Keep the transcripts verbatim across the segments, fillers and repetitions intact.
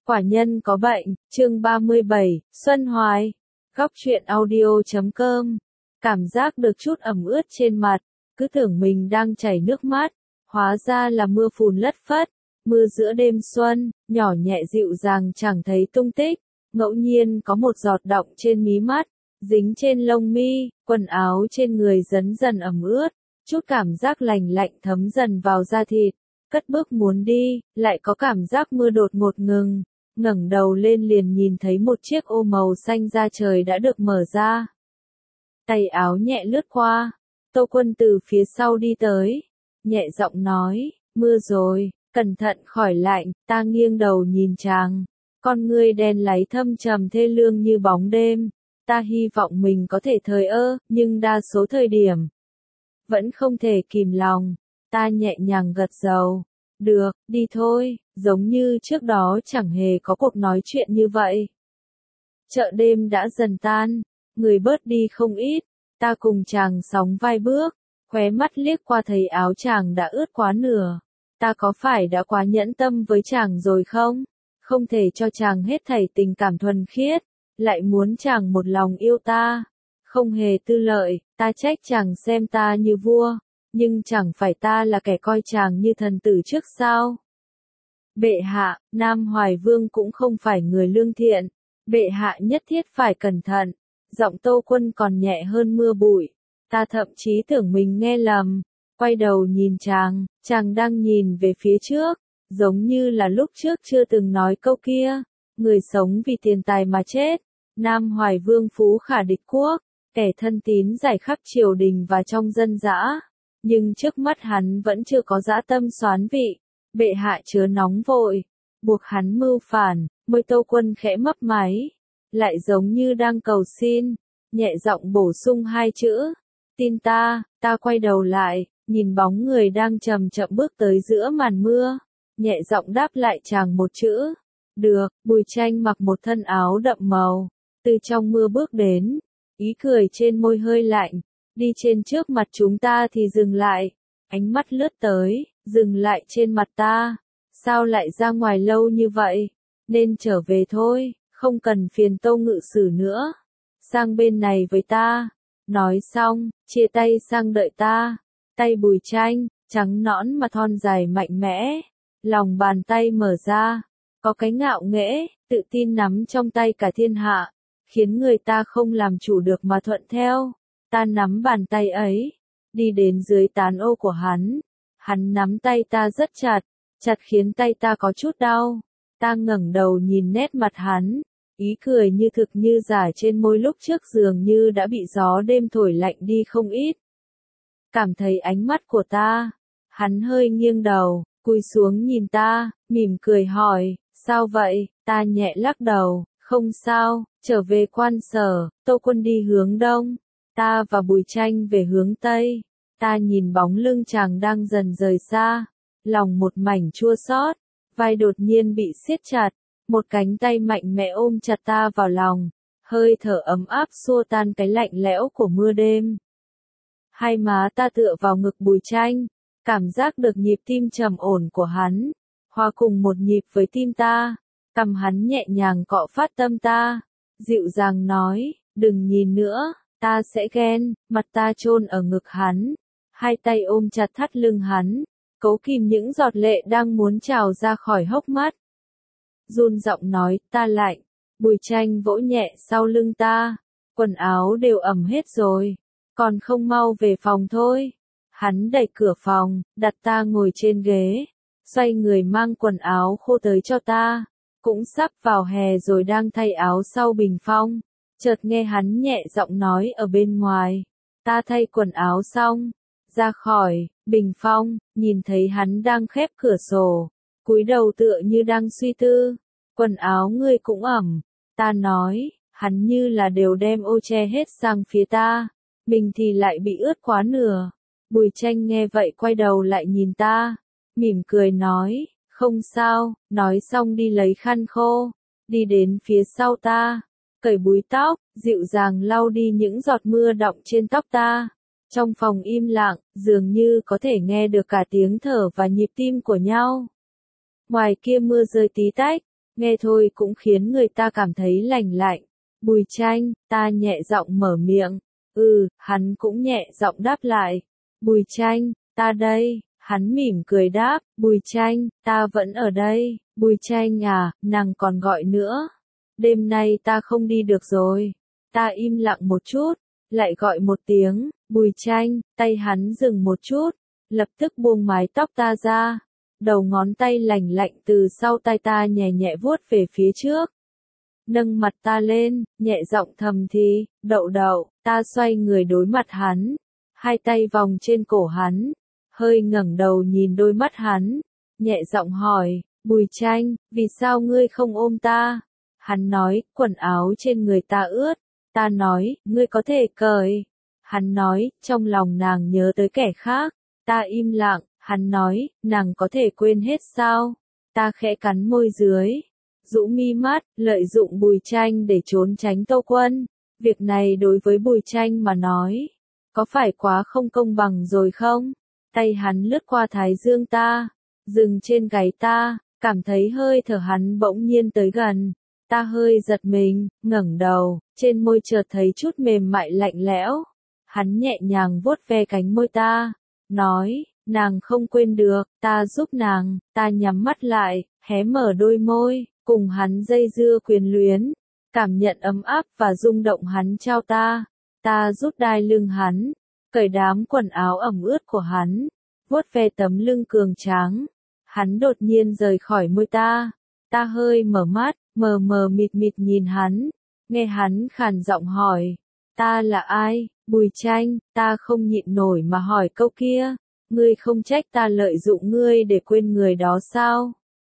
Quả nhân có bệnh, chương ba mươi bảy, Xuân Hoài. Góc truyện audio chấm com. Cảm giác được chút ẩm ướt trên mặt, cứ tưởng mình đang chảy nước mắt, hóa ra là mưa phùn lất phất, mưa giữa đêm xuân, nhỏ nhẹ dịu dàng chẳng thấy tung tích, ngẫu nhiên có một giọt đọng trên mí mắt, dính trên lông mi, quần áo trên người dần dần ẩm ướt, chút cảm giác lành lạnh thấm dần vào da thịt. Cất bước muốn đi, lại có cảm giác mưa đột ngột ngừng, ngẩng đầu lên liền nhìn thấy một chiếc ô màu xanh da trời đã được mở ra. Tay áo nhẹ lướt qua, Tô Quân từ phía sau đi tới, nhẹ giọng nói, mưa rồi, cẩn thận khỏi lạnh. Ta nghiêng đầu nhìn chàng, con ngươi đen láy thâm trầm thê lương như bóng đêm. Ta hy vọng mình có thể thờ ơ, nhưng đa số thời điểm vẫn không thể kìm lòng. Ta nhẹ nhàng gật đầu. Được, đi thôi, giống như trước đó chẳng hề có cuộc nói chuyện như vậy. Chợ đêm đã dần tan, người bớt đi không ít, ta cùng chàng sóng vai bước, khóe mắt liếc qua thấy áo chàng đã ướt quá nửa. Ta có phải đã quá nhẫn tâm với chàng rồi không? Không thể cho chàng hết thảy tình cảm thuần khiết, lại muốn chàng một lòng yêu ta. Không hề tư lợi, ta trách chàng xem ta như vua. Nhưng chẳng phải ta là kẻ coi chàng như thần tử trước sao? Bệ hạ, Nam Hoài Vương cũng không phải người lương thiện. Bệ hạ nhất thiết phải cẩn thận. Giọng Tô Quân còn nhẹ hơn mưa bụi. Ta thậm chí tưởng mình nghe lầm. Quay đầu nhìn chàng, chàng đang nhìn về phía trước. Giống như là lúc trước chưa từng nói câu kia. Người sống vì tiền tài mà chết. Nam Hoài Vương phú khả địch quốc. Kẻ thân tín giải khắp triều đình và trong dân dã. Nhưng trước mắt hắn vẫn chưa có dã tâm xoán vị, bệ hạ chớ nóng vội, buộc hắn mưu phản. Môi Tô Quân khẽ mấp máy, lại giống như đang cầu xin, nhẹ giọng bổ sung hai chữ, tin ta. Ta quay đầu lại, nhìn bóng người đang chậm chậm bước tới giữa màn mưa, nhẹ giọng đáp lại chàng một chữ, được. Bùi Tranh mặc một thân áo đậm màu, từ trong mưa bước đến, ý cười trên môi hơi lạnh. Đi trên trước mặt chúng ta thì dừng lại, ánh mắt lướt tới, dừng lại trên mặt ta. Sao lại ra ngoài lâu như vậy? Nên trở về thôi, không cần phiền Tô Ngự Sử nữa. Sang bên này với ta. Nói xong, chia tay sang đợi ta. Tay Bùi Tranh, trắng nõn mà thon dài mạnh mẽ. Lòng bàn tay mở ra, có cái ngạo nghễ, tự tin nắm trong tay cả thiên hạ, khiến người ta không làm chủ được mà thuận theo. Ta nắm bàn tay ấy, đi đến dưới tán ô của hắn. Hắn nắm tay ta rất chặt, chặt khiến tay ta có chút đau. Ta ngẩng đầu nhìn nét mặt hắn, ý cười như thực như giả trên môi lúc trước dường như đã bị gió đêm thổi lạnh đi không ít. Cảm thấy ánh mắt của ta, hắn hơi nghiêng đầu, cúi xuống nhìn ta, mỉm cười hỏi, sao vậy? Ta nhẹ lắc đầu, không sao, trở về quan sở. Tô Quân đi hướng đông. Ta và Bùi Tranh về hướng Tây. Ta nhìn bóng lưng chàng đang dần rời xa, lòng một mảnh chua xót, vai đột nhiên bị siết chặt, một cánh tay mạnh mẽ ôm chặt ta vào lòng, hơi thở ấm áp xua tan cái lạnh lẽo của mưa đêm. Hai má ta tựa vào ngực Bùi Tranh, cảm giác được nhịp tim trầm ổn của hắn, hòa cùng một nhịp với tim ta, cằm hắn nhẹ nhàng cọ phát tâm ta, dịu dàng nói, đừng nhìn nữa. Ta sẽ ghen. Mặt ta chôn ở ngực hắn, hai tay ôm chặt thắt lưng hắn, cố kìm những giọt lệ đang muốn trào ra khỏi hốc mắt. Run giọng nói, ta lạnh. Bùi Tranh vỗ nhẹ sau lưng ta, quần áo đều ẩm hết rồi, còn không mau về phòng thôi. Hắn đẩy cửa phòng, đặt ta ngồi trên ghế, xoay người mang quần áo khô tới cho ta. Cũng sắp vào hè rồi đang thay áo sau bình phong. Chợt nghe hắn nhẹ giọng nói ở bên ngoài. Ta thay quần áo xong, ra khỏi bình phong, nhìn thấy hắn đang khép cửa sổ, cúi đầu tựa như đang suy tư. Quần áo ngươi cũng ẩm. Ta nói, hắn như là đều đem ô che hết sang phía ta, mình thì lại bị ướt quá nửa. Bùi Tranh nghe vậy quay đầu lại nhìn ta, mỉm cười nói, không sao. Nói xong đi lấy khăn khô, đi đến phía sau ta, cởi búi tóc, dịu dàng lau đi những giọt mưa đọng trên tóc ta. Trong phòng im lặng, dường như có thể nghe được cả tiếng thở và nhịp tim của nhau. Ngoài kia mưa rơi tí tách, nghe thôi cũng khiến người ta cảm thấy lành lạnh. Bùi Tranh, ta nhẹ giọng mở miệng. Ừ, hắn cũng nhẹ giọng đáp lại. Bùi Tranh, ta đây. Hắn mỉm cười đáp, Bùi Tranh, ta vẫn ở đây. Bùi Tranh à, nàng còn gọi nữa. Đêm nay ta không đi được rồi. Ta im lặng một chút, lại gọi một tiếng, Bùi Tranh, tay hắn dừng một chút, lập tức buông mái tóc ta ra. Đầu ngón tay lành lạnh từ sau tai ta nhẹ nhẹ vuốt về phía trước. Nâng mặt ta lên, nhẹ giọng thầm thì, Đậu Đậu, ta xoay người đối mặt hắn. Hai tay vòng trên cổ hắn, hơi ngẩng đầu nhìn đôi mắt hắn, nhẹ giọng hỏi, Bùi Tranh, vì sao ngươi không ôm ta? Hắn nói, quần áo trên người ta ướt. Ta nói, ngươi có thể cởi. Hắn nói, trong lòng nàng nhớ tới kẻ khác. Ta im lặng, hắn nói, nàng có thể quên hết sao? Ta khẽ cắn môi dưới, rũ mi mắt, lợi dụng Bùi Tranh để trốn tránh Tô Quân. Việc này đối với Bùi Tranh mà nói, có phải quá không công bằng rồi không? Tay hắn lướt qua thái dương ta, dừng trên gáy ta, cảm thấy hơi thở hắn bỗng nhiên tới gần. Ta hơi giật mình, ngẩng đầu, trên môi chợt thấy chút mềm mại lạnh lẽo. Hắn nhẹ nhàng vuốt ve cánh môi ta, nói, nàng không quên được, ta giúp nàng. Ta nhắm mắt lại, hé mở đôi môi, cùng hắn dây dưa quyền luyến, cảm nhận ấm áp và rung động hắn trao ta. Ta rút đai lưng hắn, cởi đám quần áo ẩm ướt của hắn, vuốt ve tấm lưng cường tráng. Hắn đột nhiên rời khỏi môi ta. Ta hơi mở mắt, mờ mờ mịt mịt nhìn hắn, nghe hắn khàn giọng hỏi, ta là ai? Bùi Tranh, ta không nhịn nổi mà hỏi câu kia, ngươi không trách ta lợi dụng ngươi để quên người đó sao?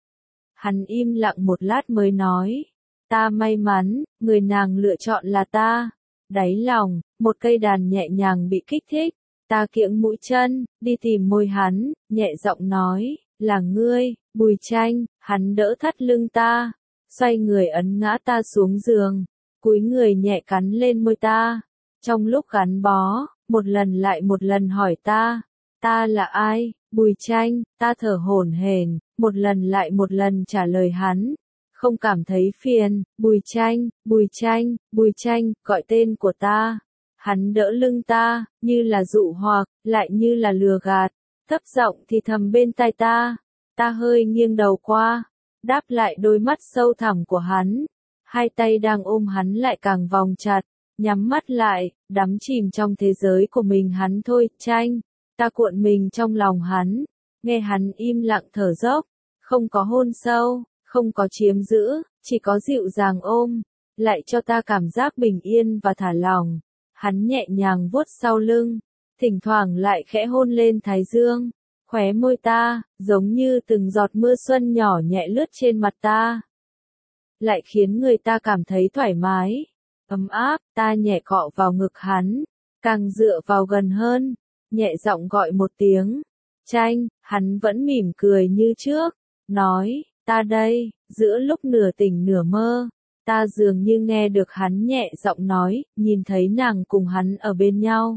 Hắn im lặng một lát mới nói, ta may mắn, người nàng lựa chọn là ta. Đáy lòng, một cây đàn nhẹ nhàng bị kích thích, ta kiễng mũi chân, đi tìm môi hắn, nhẹ giọng nói, là ngươi, Bùi Tranh. Hắn đỡ thắt lưng ta, xoay người ấn ngã ta xuống giường, cúi người nhẹ cắn lên môi ta. Trong lúc gắn bó, một lần lại một lần hỏi ta, ta là ai? Bùi Tranh. Ta thở hổn hển, một lần lại một lần trả lời hắn, không cảm thấy phiền. Bùi Tranh, Bùi Tranh, Bùi Tranh, gọi tên của ta. Hắn đỡ lưng ta, như là dụ hoặc, lại như là lừa gạt, thấp giọng thì thầm bên tai ta. Ta hơi nghiêng đầu qua, đáp lại đôi mắt sâu thẳm của hắn. Hai tay đang ôm hắn lại càng vòng chặt, nhắm mắt lại, đắm chìm trong thế giới của mình hắn thôi. Tranh. Ta cuộn mình trong lòng hắn, nghe hắn im lặng thở dốc, không có hôn sâu, không có chiếm giữ, chỉ có dịu dàng ôm, lại cho ta cảm giác bình yên và thả lỏng. Hắn nhẹ nhàng vuốt sau lưng, thỉnh thoảng lại khẽ hôn lên thái dương, khóe môi ta, giống như từng giọt mưa xuân nhỏ nhẹ lướt trên mặt ta, lại khiến người ta cảm thấy thoải mái, ấm áp. Ta nhẹ cọ vào ngực hắn, càng dựa vào gần hơn, nhẹ giọng gọi một tiếng, Tranh. Hắn vẫn mỉm cười như trước, nói, ta đây. Giữa lúc nửa tỉnh nửa mơ, ta dường như nghe được hắn nhẹ giọng nói, nhìn thấy nàng cùng hắn ở bên nhau.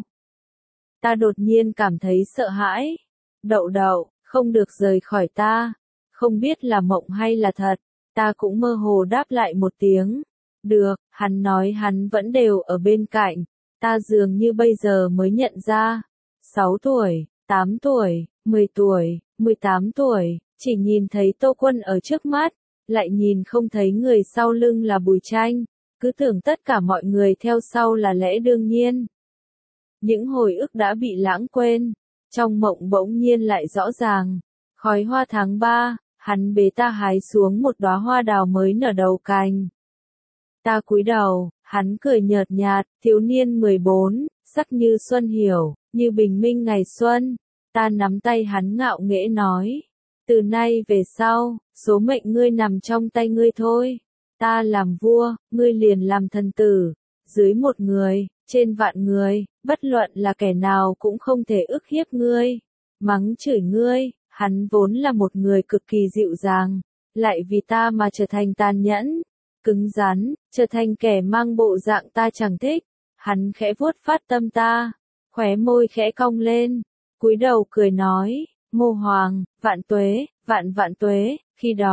Ta đột nhiên cảm thấy sợ hãi. Đậu Đậu, không được rời khỏi ta. Không biết là mộng hay là thật. Ta cũng mơ hồ đáp lại một tiếng. Được. Hắn nói hắn vẫn đều ở bên cạnh. Ta dường như bây giờ mới nhận ra. Sáu tuổi, tám tuổi, mười tuổi, mười tám tuổi, chỉ nhìn thấy Tô Quân ở trước mắt, lại nhìn không thấy người sau lưng là Bùi Tranh, cứ tưởng tất cả mọi người theo sau là lẽ đương nhiên. Những hồi ức đã bị lãng quên, trong mộng bỗng nhiên lại rõ ràng. Khói hoa tháng ba, hắn bế ta hái xuống một đóa hoa đào mới nở đầu cành. Ta cúi đầu, hắn cười nhợt nhạt, thiếu niên mười bốn, sắc như xuân hiểu, như bình minh ngày xuân. Ta nắm tay hắn ngạo nghễ nói, từ nay về sau, số mệnh ngươi nằm trong tay ngươi thôi. Ta làm vua, ngươi liền làm thần tử. Dưới một người, trên vạn người, bất luận là kẻ nào cũng không thể ức hiếp ngươi, mắng chửi ngươi. Hắn vốn là một người cực kỳ dịu dàng, lại vì ta mà trở thành tàn nhẫn, cứng rắn, trở thành kẻ mang bộ dạng ta chẳng thích. Hắn khẽ vuốt phát tâm ta, khóe môi khẽ cong lên, cúi đầu cười nói, Ngô Hoàng, vạn tuế, vạn vạn tuế. Khi đó,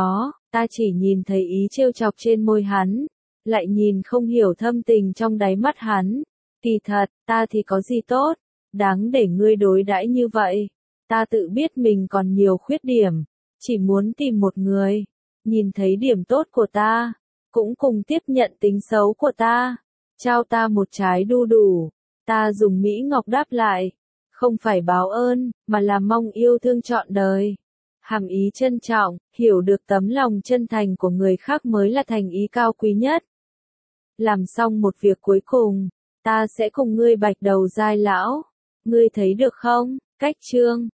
Ta chỉ nhìn thấy ý trêu chọc trên môi hắn, lại nhìn không hiểu thâm tình trong đáy mắt hắn. Kỳ thật, ta thì có gì tốt, đáng để ngươi đối đãi như vậy. Ta tự biết mình còn nhiều khuyết điểm, chỉ muốn tìm một người, nhìn thấy điểm tốt của ta, cũng cùng tiếp nhận tính xấu của ta, trao ta một trái đu đủ. Ta dùng Mỹ Ngọc đáp lại, không phải báo ơn, mà là mong yêu thương trọn đời. Hàm ý trân trọng, hiểu được tấm lòng chân thành của người khác mới là thành ý cao quý nhất. Làm xong một việc cuối cùng, ta sẽ cùng ngươi bạch đầu giai lão. Ngươi thấy được không? Cách chương